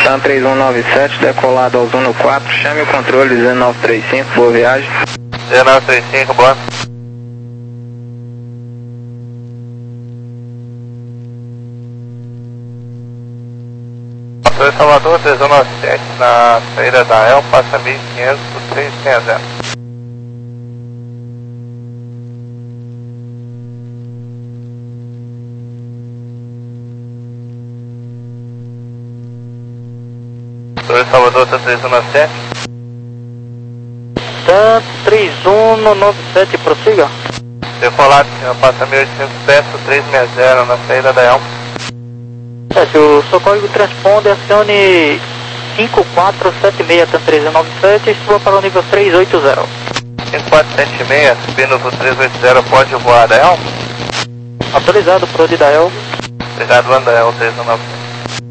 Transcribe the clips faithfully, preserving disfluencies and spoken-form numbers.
Sun três um nove sete, decolado ao Zuno quatro, chame o controle dezenove trinta e cinco, boa viagem. dezenove trinta e cinco, boa. Sou Salvador, três um nove sete, na saída da El, passa mil e quinhentos por três sessenta. Sou Salvador, três um nove sete. Tan três um nove sete, prossiga. Decolado, senhor, passa mil e oitocentos pés por três sessenta na saída da El. É, se o seu código transponder, acione cinco quatro sete seis, Tan três um nove sete, e suba para o nível três oito zero. cinco quatro sete seis, subindo para o três oito zero, pode voar da El? Autorizado, pro de Dael. Obrigado, anda El, três um nove sete.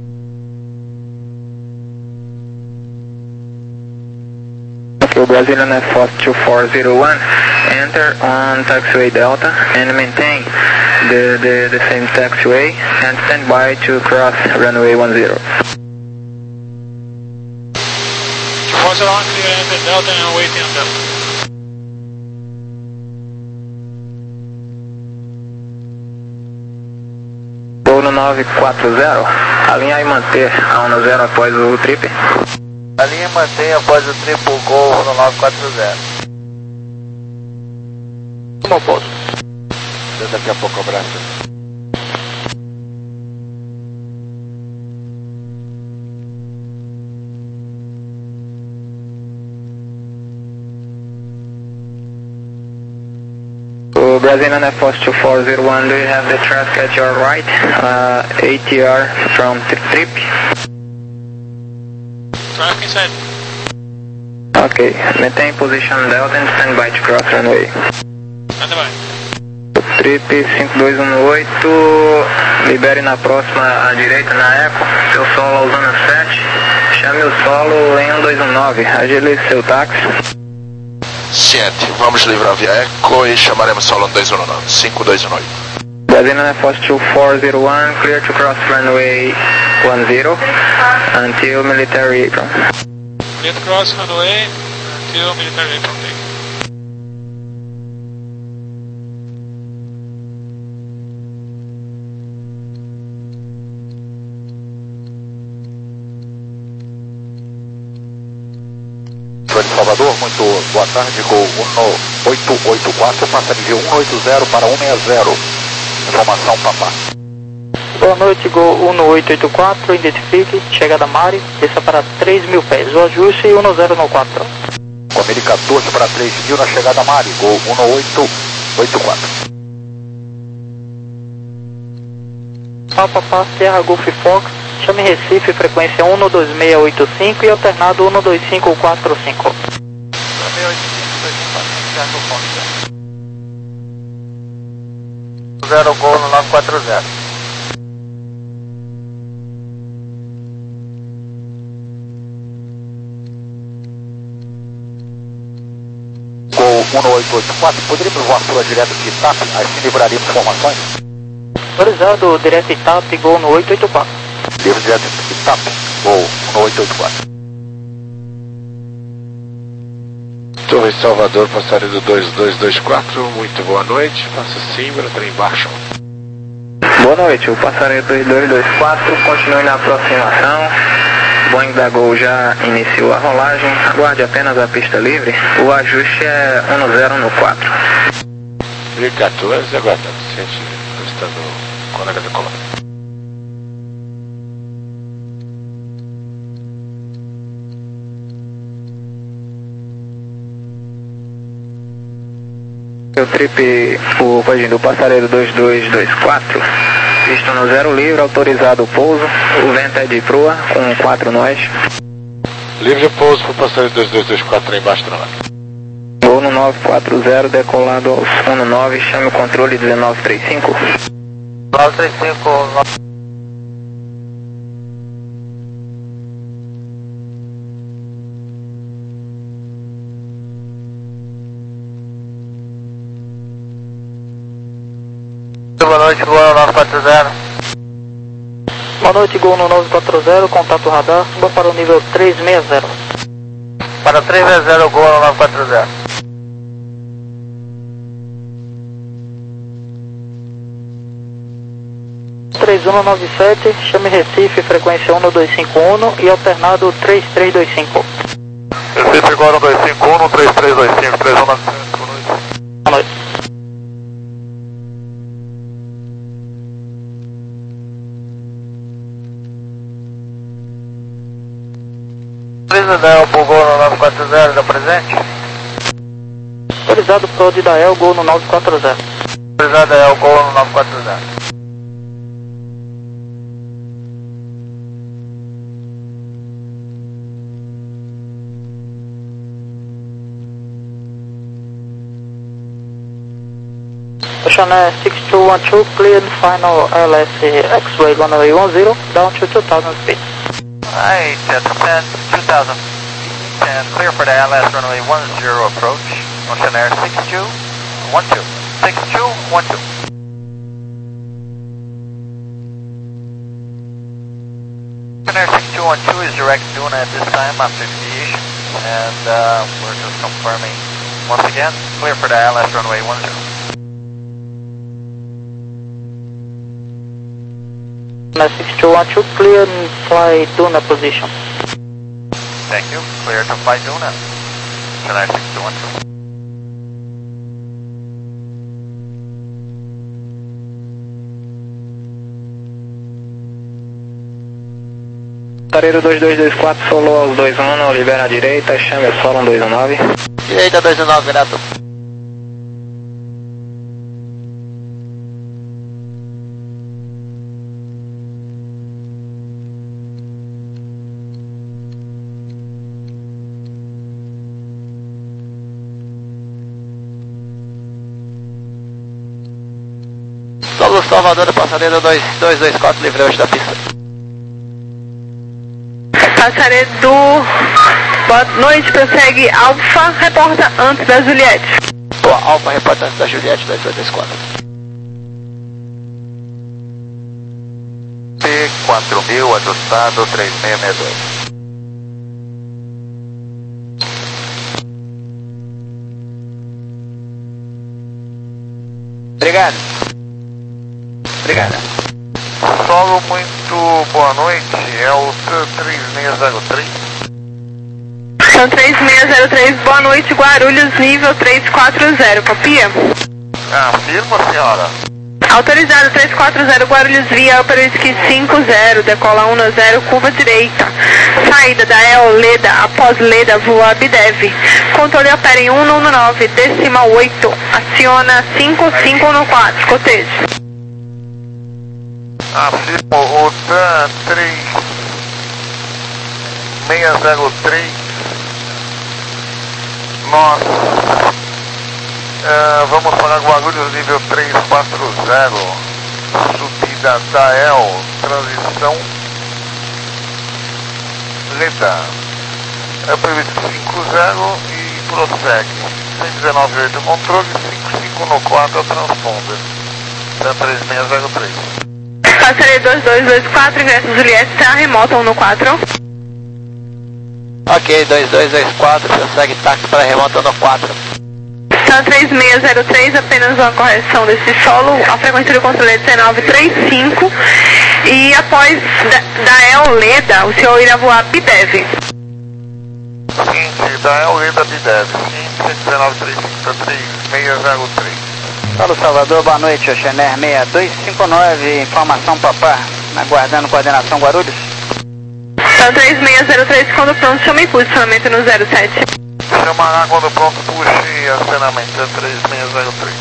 Brazilian Air Force two four zero one, enter on taxiway Delta and maintain the, the, the same taxiway and stand by to cross runway one zero. two four zero one, clear enter Delta and waiting on Delta. Voo no nove quatro zero, alinhar e manter a um zero após o trip. A linha mantém após o triplo Gol no nove quatro zero. Toma pouso. Daqui a pouco, abraço. So Brazilian Air Force two four zero one, do you have the traffic at your right? Uh, A T R from trip. Traffic inside. Ok, maintain position Delta and stand by to cross runway. Stand by. Trip cinco dois um oito, libere na próxima à direita na Eco, seu solo ao Zona sete, chame o solo em um dois um nove, agilize seu táxi. Ciente, vamos livrar via Eco e chamaremos solo um dois um nove, cinco dois um oito. Brazilian Air Force two four zero one, clear to cross runway one zero until military apron. Clear to cross runway until military apron take. Sou de Salvador, muito boa tarde, Gol um oito oito quatro, passa nível um oito zero para um seis zero. Informação, papá. Boa noite, Gol um oito oito quatro, identifique, chegada Mari, desça para três mil pés, o ajuste um zero no quatro. Com a mil e quatorze para três mil na chegada Mari, Gol um oito oito quatro. Papa, Serra Golf Fox, chame Recife, frequência um dois seis oito cinco e alternado um dois cinco quatro cinco. Zero Gol no nove quatro zero. Gol um oito oito quatro, poderíamos voar sua direto de TAP, assim livraríamos informações? Autorizado, direto I T A P, Gol no oito oito quatro. Livre direto de TAP, Gol um oito oito quatro. Torre Salvador, passageiro dois dois dois quatro, muito boa noite, faça Simbra, trem baixo. Boa noite, o passageiro dois dois dois quatro, continue na aproximação. O Boeing da Gol já iniciou a rolagem, aguarde apenas a pista livre. O ajuste é um zero no quatro. mil e quatorze, aguardando, ciente, estando o colega da coluna. O trip, o pedido do passageiro dois dois dois quatro, visto no zero livre, autorizado o pouso, o vento é de proa, com quatro nós. Livre pouso para o passageiro dois dois dois quatro, trem baixo no ar. Voo no nove quatro zero, decolado aos um nove, chame o controle dezenove trinta e cinco. nove três cinco, nove... Boa noite, Gol nove quatro zero. Boa noite, Gol no nove quatro zero, contato radar, suba para o nível três seis zero. Para três seis zero, Gol no nove quatro zero. três um nove sete, chame Recife, frequência um dois cinco um e alternado três três dois cinco. Recife, Gol no dois cinco um, três três dois cinco, três um nove sete, boa noite. Boa noite. Autoriza Dael pro Gol no nove quatro zero, dá presente? Autorizado pro de Dael, Gol no nove quatro zero. Autorizado Dael, Gol no nove quatro zero. Channel six two one two, cleared final L S X-ray runway one zero, down to two thousand feet. Alright, uh, ten, two thousand, ten, clear for the L S runway one zero approach. Ocean Air six two one two, six two one two. Ocean Air six two one two is direct Duna at this time after deviation, and uh, we're just confirming once again, clear for the L S runway one zero. six two one two, clear and fly Duna position. Thank you, clear to fly Duna. Chennai six two one two. Tareiro dois dois dois quatro, solou aos dois um, libera a direita, chame o solo um dois um nove. Direita dois um nove, Renato. Solo Salvador, passageiro dois dois dois quatro, livre hoje da pista. Passageiro do... Boa noite, prossegue Alfa, reporta antes da Juliette. Boa, Alfa, reporta antes da Juliette, dois dois dois quatro. T quatro mil, ajustado, três seis seis dois. Obrigado. Obrigado. Solo, muito boa noite, é o três seis zero três. São três seis zero três, boa noite, Guarulhos, nível três quatro zero, copia? Afirma, senhora. Autorizado três quatro zero, Guarulhos via para Ski cinco zero, decola um zero, curva direita. Saída da El Leda, após Leda, voa Bidev. Controle opera em um um nove, decimal oito, aciona cinco cinco um quatro, cotejo. Afirmo, o TAN três seis zero três, nós uh, vamos para Guarulhos nível três quatro zero, subida da El, transição Leda, é previsto cinco zero e prossegue, cento e dezenove oito controle, cinco cinco um quatro transponder, TAN três seis zero três. Passageiro dois dois dois quatro, ingresso Juliette, será remota um no quatro. Ok, dois dois dois quatro, prossegue táxi para remota no quatro. São três seis zero três, apenas uma correção desse solo, a frequência do controle é dezenove trinta e cinco e após da, da El Leda, o senhor irá voar Bidev. Seguinte, da El Leda Bidev, cento e dezenove trinta e cinco, três seis zero três. Solo Salvador, boa noite, Ocean Air seis dois cinco nove, informação papá, aguardando coordenação Guarulhos. São três seis zero três, quando pronto, chama em posicionamento no zero sete. Chamará quando pronto, puxe acionamento, é três seis zero três.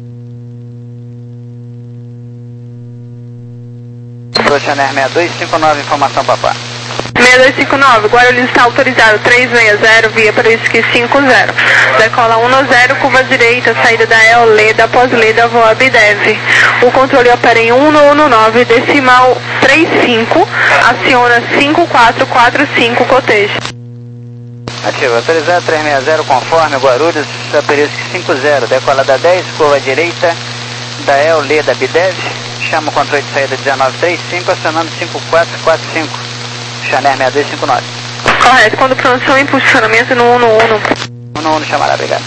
Ocean Air seis dois cinco nove, informação papá. seis dois cinco nove, Guarulhos está autorizado três seis zero, via para o Ski cinco zero. Decola um zero, curva direita, saída da El Leda, após Leda, voa Bidev. O controle opera em um um nove, decimal três cinco, aciona cinco quatro quatro cinco, cotejo. Ativo, autorizado três seis zero, conforme Guarulhos, Saperisk cinco zero, decola da dez, curva direita, da El Leda Bidev, chama o controle de saída dezenove trinta e cinco, acionando cinco quatro quatro cinco, Chanair seis dois cinco nove. Correto, quando pronto, impulsionamento no um no um. um no um, chamará, obrigado.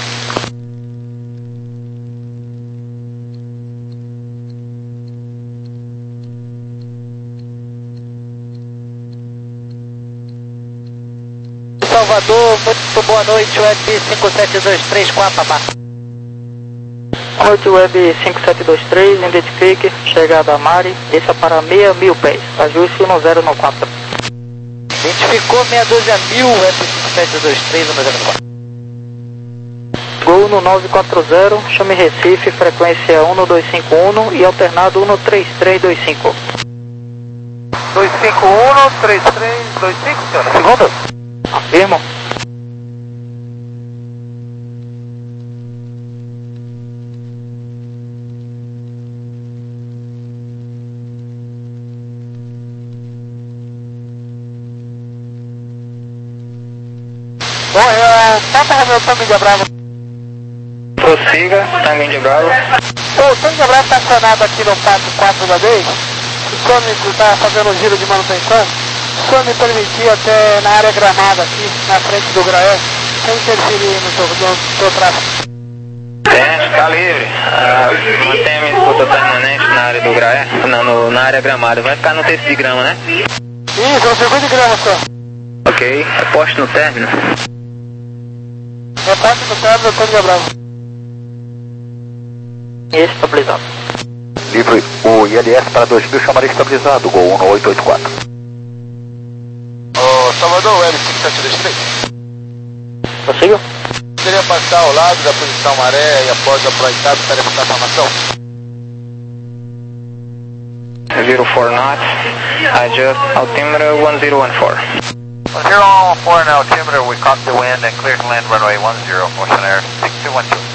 Salvador, muito boa noite, Web cinco sete dois três, Quapapá. Boa noite, Web cinco sete dois três, identifique, chegada a Mari, desça para meia mil pés, ajuste um zero no quatro. Identificou meia dúzia mil, Web cinco sete dois três, um zero no quatro. Gol no nove quatro zero, chame Recife, frequência um dois cinco um e alternado um três três dois cinco. dois cinco um, três três dois cinco, senhor. Segundo? Afirmo. Bom, eu tenta resolver o Índia Bravo. Prossiga, Tango Índia Bravo. O Tango Índia Bravo está acionado aqui no quatro quatro da vez. O senhor está fazendo um giro de manutenção. Se o senhor me permitir até na área gramada aqui, na frente do Graé, sem interferir no seu, no seu tráfego. Tente, tá livre. Ah, mantém minha escuta permanente na área do Graé, não, no, na área gramada. Vai ficar no texto de grama, né? Isso, no circuito de grama, senhor. Ok, é poste no término. É parte do término do Tango Bravo. Estabilizado. Livre, o I L S para dois mil, chamarei estabilizado, Gol um oito oito quatro. Ô, Salvador, L cinco sete dois três. Consigo? Poderia passar ao lado da posição maré e após aproveitado para evitar a formação? zero four knots, adjust altimeter one zero one four. zero one four now, altimeter, we caught the wind and clear to land runway one zero, motion air six two one two.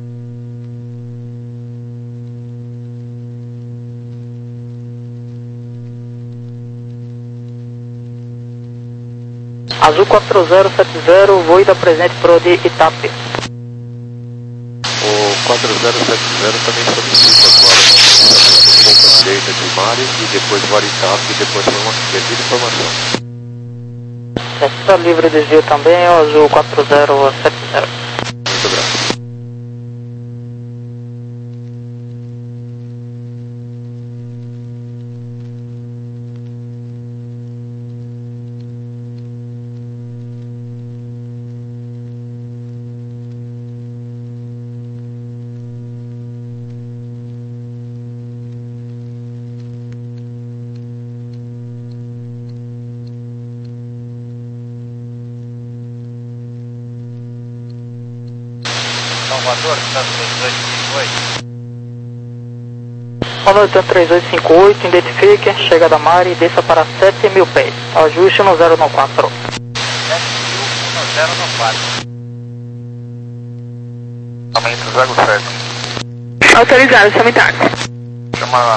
Azul quatro zero sete zero, voo da presente pro de Itape. O quatro zero sete zero também solicita agora uma ponta direita de Mari e depois Varitap e depois devida informação. Está livre desvio também, é o Azul quatro zero sete zero. Muito grato. Salvador, está três dois cinco oito. Boa noite, três dois cinco oito, identifique, chegada a Mari e desça para sete mil pés, ajuste no zero no quatro. sete mil um zero no quatro. Aumento zero sete. Autorizado, Samitário. Chama lá.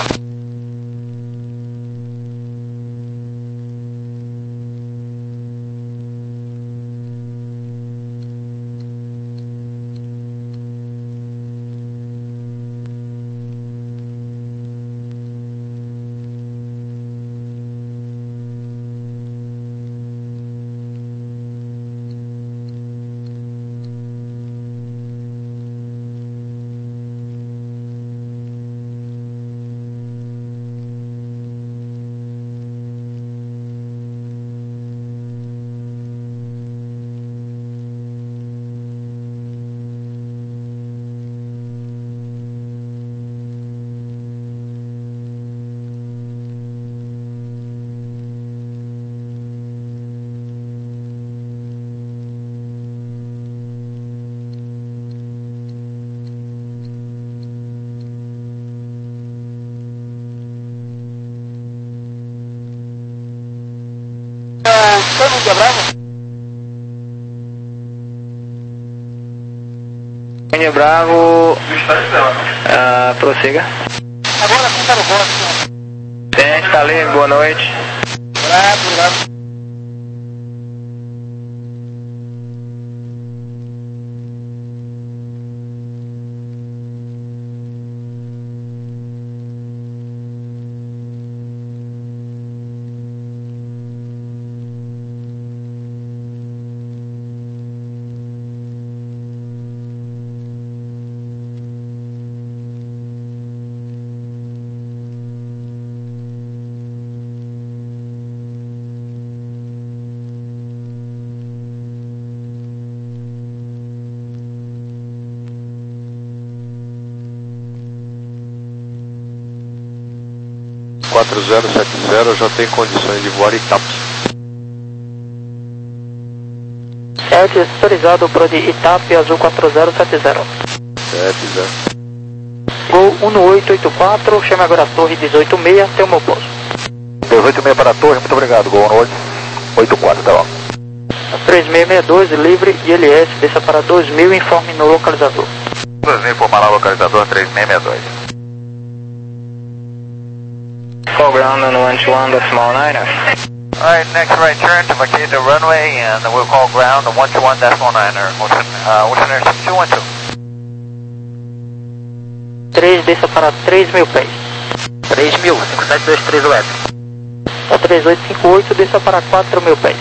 Tango Índia Bravo? Índia Bravo, ah, prossiga. Agora conta no bote. Tente, tá livre, boa noite. Obrigado, obrigado. quatro zero sete zero já tem condições de voar Itapi. sete, autorizado para de Itapi, azul quatro zero sete zero. sete zero. Gol um oito oito quatro, chame agora a torre dezoito seis, tem o meu posto. dezoito seis para a torre, muito obrigado, Gol um oito oito quatro, tá bom. três seis seis dois, livre, I L S, desça para dois mil, informe no localizador. dois mil, informar lá, localizador três seis seis dois. Call ground on one two one, decimal nine. Alright, next right turn to vacate the runway and we'll call ground on one two one decimal nine, Ocean, uh, Ocean Air six two one two. três, desça para três mil pés. três mil, cinco sete dois três web. A três oito cinco oito, desça para quatro mil pés.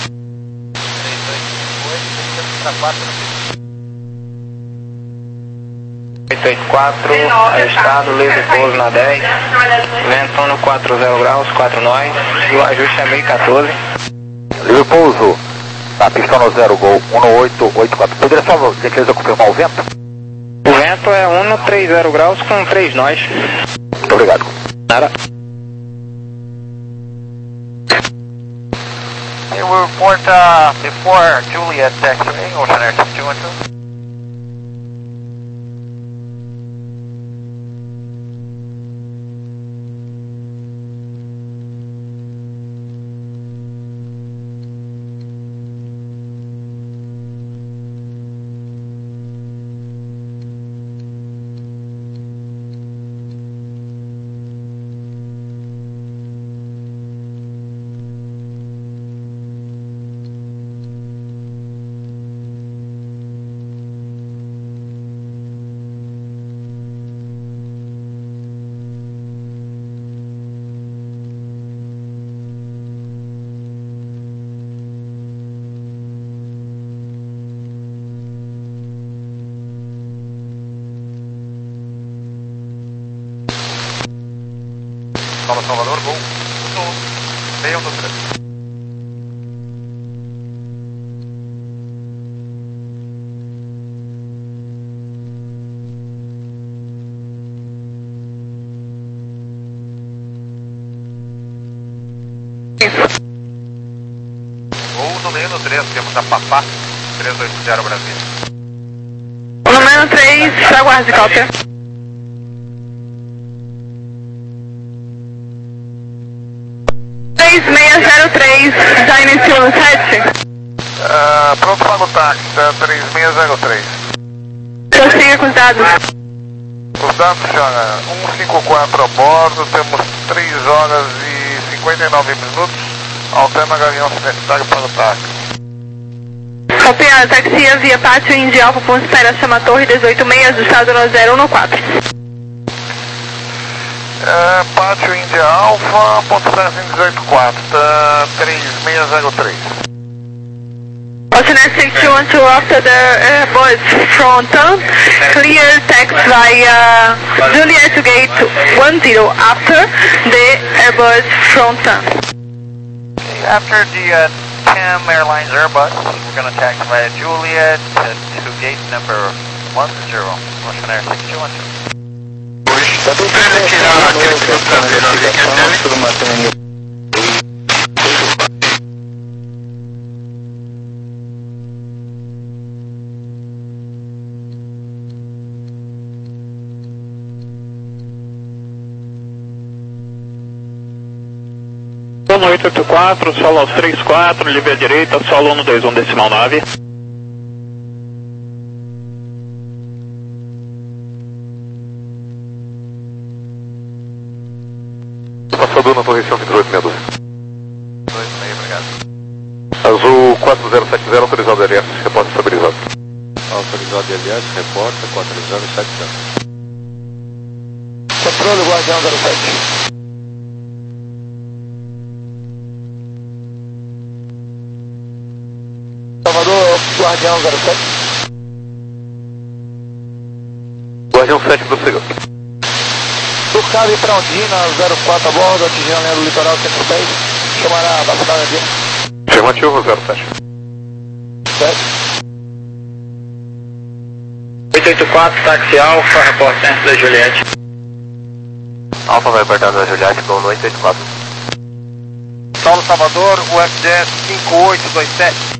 oito oito quatro, ajustado, livre pouso na dez, vento no quatro zero graus, quatro nós, e o ajuste é mil e quatorze. Livre pouso, na pista no zero, Gol um oito oito quatro. Poderia só, gentileza, confirmar o vento? O vento é um no três zero graus com três nós. Muito obrigado. Nada. Okay, we'll report uh, before Juliet X-ray, Ocean Air six two one two. Sala Salvador, Gol um seis um três. Gol no meio no três, temos a Papá, três oito zero Brasília. Número três, aguarde, Calter. três seis zero três, já iniciou no sete? Uh, pronto para o táxi, três seis zero três. Prossiga com os dados. Os dados já um cinco quatro a bordo, temos três horas e cinquenta e nove minutos, alterna gavião se necessário para o táxi. Copiado, taxia via Pátio Indy Alfa, ponto espera, chama Torre dezoito seis, ajustado no zero um quatro. É, Pátio Índia Alfa, ponto dezoito quatro, tá, três seis zero três. Ocean Air six two one two after the Airbus Fronton, clear taxi via Juliet to gate one zero after the Airbus Fronton. Okay, after the uh, T A M Airlines Airbus, we're going to taxi via Juliet to, to gate number one zero, Ocean Air six two one two. Solo oito oito quatro, solo aos três quatro, livre à direita, solo um dois um decimal nove. Passador na torre vinte e oito sessenta e dois. dois seis, obrigado. Azul quatro zero sete zero, autorizado L S, reporte estabilizado. Autorizado L S, reporta quatro zero sete zero. Controle, Guardião zero sete. Salvador, Guardião zero sete. Guardião sete, prossiga. Turcado e Frondina, zero quatro a bordo, atingindo a linha do litoral centro dez. Chamará a Baixada Andina. Afirmativo, zero sete. sete. oito oito quatro, táxi Alfa, reporte centro da Juliette. Alfa vai apertar na Juliette, Gol noite oito quatro. Saulo Salvador, U F D S cinco oito dois sete.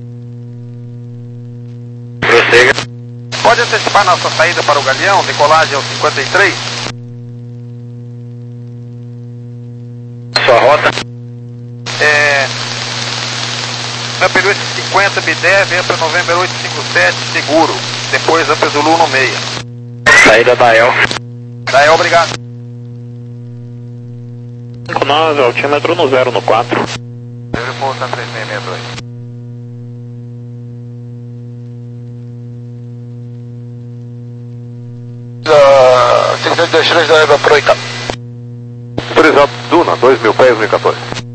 Prossiga. Pode antecipar nossa saída para o Galeão, decolagem ao cinquenta e três. Sua rota? É... Upper oito cinquenta, B D E V, Upper November oito cinco sete, seguro. Depois Upper Zulu no meia. Saída da El. Da El, obrigado. cinco nove, altímetro no zero no quatro. Deve pousar três seis seis dois. seis sete dois três da Eva Proita. Autorizado Duna, dois mil pés, mil e quatorze.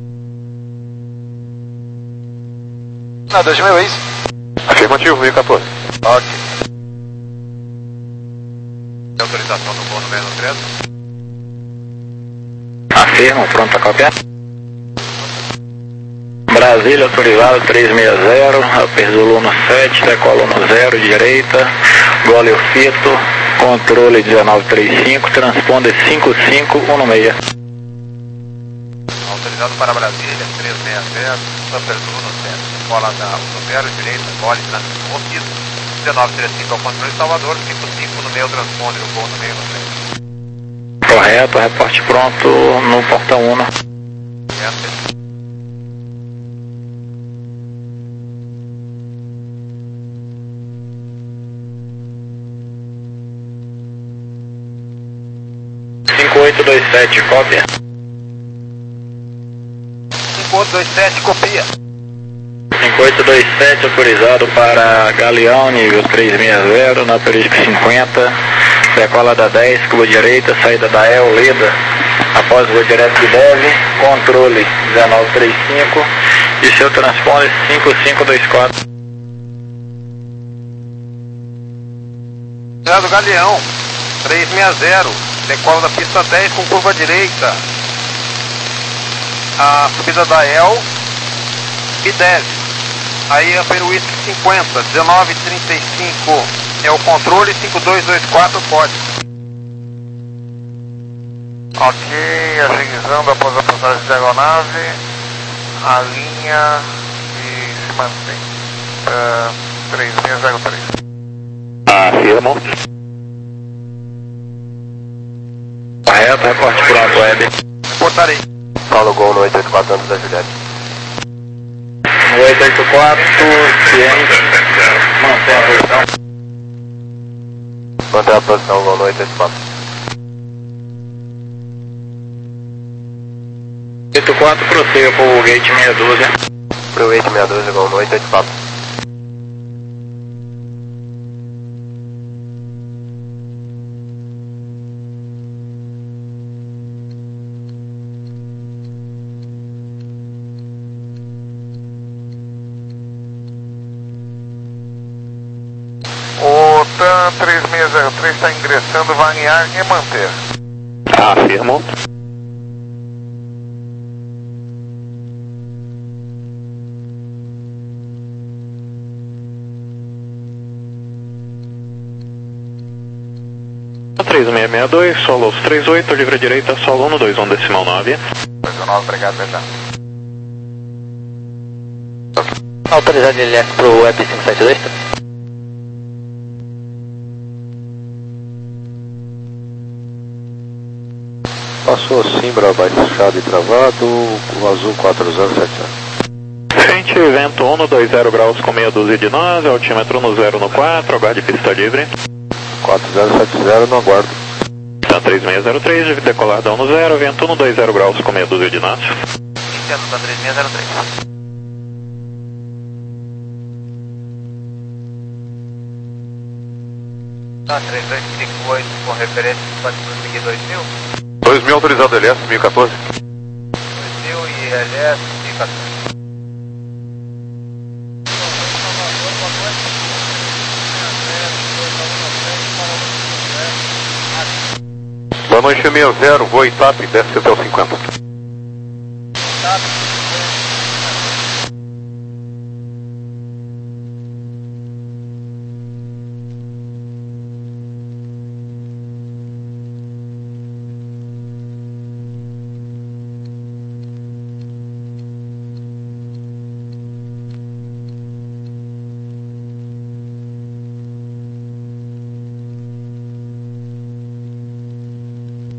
Não, dois mil é isso? Afirmativo, mil e quatorze. Ok. Autorização do voo número três. Afirma, pronto a copiar. Brasília, autorizado três seis zero, Upper Zulu no sete, decola no zero, direita, gole o fito, controle dezenove trinta e cinco, transponder cinco cinco um no meia. Autorizado para Brasília, três seis zero, Upper Zulu no sete, decola da zero, direita, gole, transponder fito, dezenove trinta e cinco ao controle de Salvador, cinco cinco no meio, transponder o voo no meio no sete. Correto, reporte pronto no porta um. Certo. cinco oito dois sete, cópia. cinco oito dois sete, copia. cinco oito dois sete, autorizado para Galeão, nível três seis zero, na perística cinquenta, decola da dez, curva direita, saída da El, Leda, após voo direto que deve, controle dezenove trinta e cinco, e seu transponder cinco cinco dois quatro. Autorizado Galeão, três seis zero, decola da pista dez com curva direita. A subida da El e deve. Aí Upper Whisky cinquenta, dezenove trinta e cinco é o controle, cinco dois dois quatro pode. Ok, agilizando após a passagem de aeronave, a linha e se mantém. Uh, três seis zero três. Afirma. Correto, reporte pronto, web. Reportarei. Paulo Gol no oito oito quatro, anos da Juliette. oito oito quatro, ciente, mantém a posição. Mantém a posição, Gol no oito oito quatro. oito quatro, prossiga para o gate meia dúzia. Pro oito seis dois, Gol no oito oito quatro. O TAM três seis zero três está ingressando, vai alinhar e manter. Afirmo. três seis seis dois, solo trinta e oito, livre direita, solo um dois um decimal nove. nove, obrigado, Betão. Autorizado L S para o Web cinco sete dois. Passou Simbra, baixado e travado, o azul quatro zero sete zero. Frente, vento um no dois zero graus com meia dúzia de nove, altímetro no zero no quatro, aguarde pista livre. quatro zero sete zero, no aguardo. Tá três seis zero três, decolar da um no zero, vento um no dois zero graus com meia dúzia de nove. Iniciando da três seis zero três. Tá, três dois cinco oito com referência, pode prosseguir dois mil? dois mil autorizado L S, mil e quatorze. dois mil e L S, mil e quatorze. Boa noite, seis zero, voo Itap, desce até o cinquenta.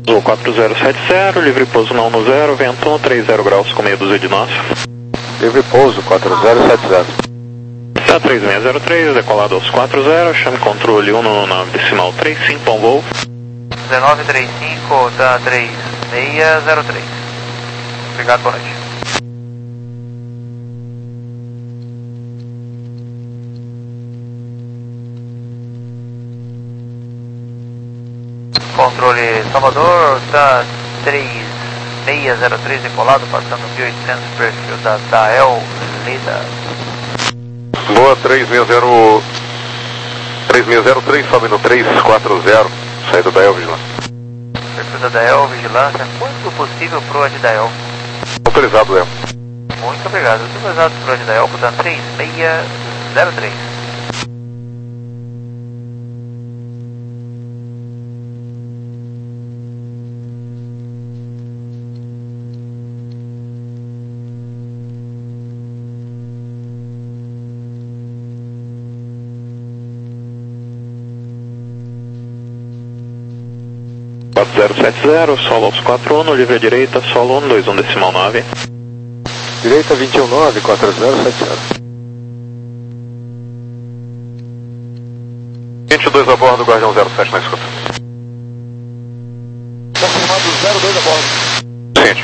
quatro zero sete zero, livre pouso na um zero, vento no três zero graus com meia dúzia de nós. Livre pouso, quatro zero sete zero. Tá três seis zero três, decolado aos quatro zero, chame controle um no nove decimal três cinco, bom voo. dezenove trinta e cinco, tá três seis zero três. Obrigado, boa noite. Controle Salvador, tá três seis zero três decolado, passando mil e oitocentos, perfil da Dael Leda. Boa, três seis zero três, sobe no três quatro zero, saída da Dael Vigilância. Perfil da Dael Vigilância, quanto possível pro de Dael? Autorizado, Léo. Muito obrigado, autorizado pro de Dael, portanto três seis zero três. quatro zero sete zero, solo aos quatro um, livre à direita, solo um dois um decimal nove. Direita vinte e um nove, quatro zero sete zero. vinte e dois a bordo, Guardião zero sete na escuta. Confirmado zero dois a bordo. Ciente.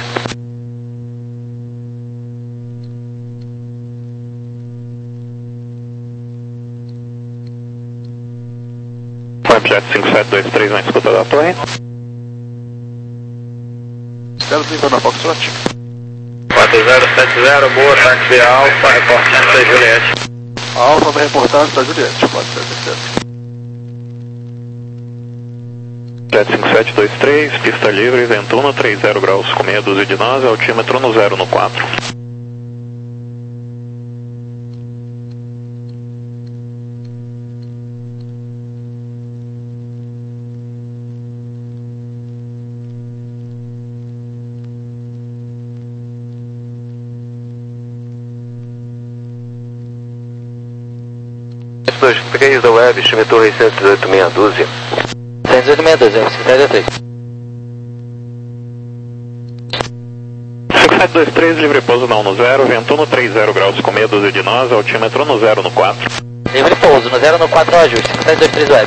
Webjet cinco sete dois três na escuta da plane. zero trinta na Foxtrot. quatro zero sete zero, boa, táxi Alfa, reportando da Juliette. Alfa vai reportar para Juliette, pode ser certeza. Jet cinco sete dois três, pista livre, vento no três zero graus com meia dúzia de nós, altímetro no zero no quatro. dois três da Web, chame torre cento e dezoito meia dúzia. cento e dezoito meia dúzia, cinco sete três. cinco sete dois três, livre pouso na um zero, vento no três zero graus com meia dúzia de nós, altímetro no zero no quatro. Livre pouso, no zero no quatro, ajuste, cinco sete dois três Web.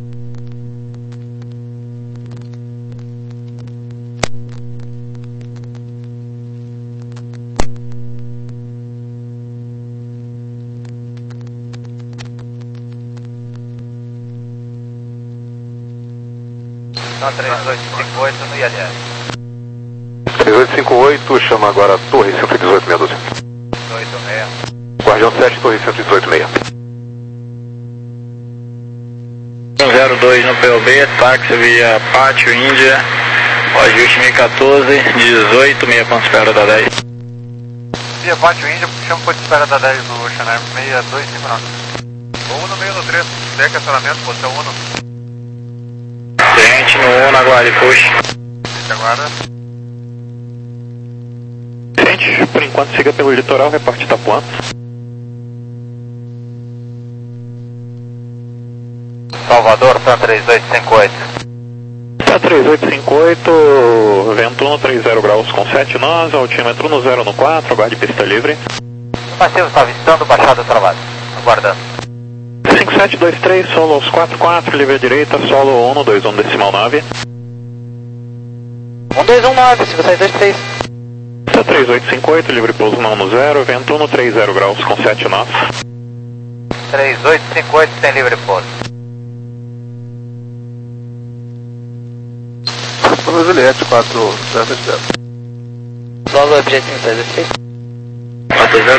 três oito cinco oito no I L S. três oito cinco oito, chama agora torre cento e dezoito meia dúzia. oito seis. Guardião sete, torre cento e dezoito meia. zero dois no P O B, táxi via Pátio Índia, o ajuste mil e quatorze, dezoito, meia ponto espera da dez. Via Pátio Índia, chama ponto espera da dez do Oceanar, seis dois cinco nove. um no meio no três, deck acionamento, posição um. Gente no um, aguarde, push. Aguarda. Gente, por enquanto siga pelo litoral, reporte Itapuã. Salvador, P A três oito cinco oito. P A três oito cinco oito, vento no três zero graus com sete nós, altímetro no zero no quatro, aguarde pista livre. O passivo está avistando, baixada travada. Aguardando. cinco sete dois três, solo aos quatro quatro, livre à direita, solo um no dois um decimal nove. um dois um nove, cinco sete dois três. P A três oito cinco oito, livre pouso na um zero, vento no três zero graus com sete nós. três oito cinco oito, tem livre pouso. Para Juliette, quatro zero zero. Solo Webjet cinco sete dois três. quatro zero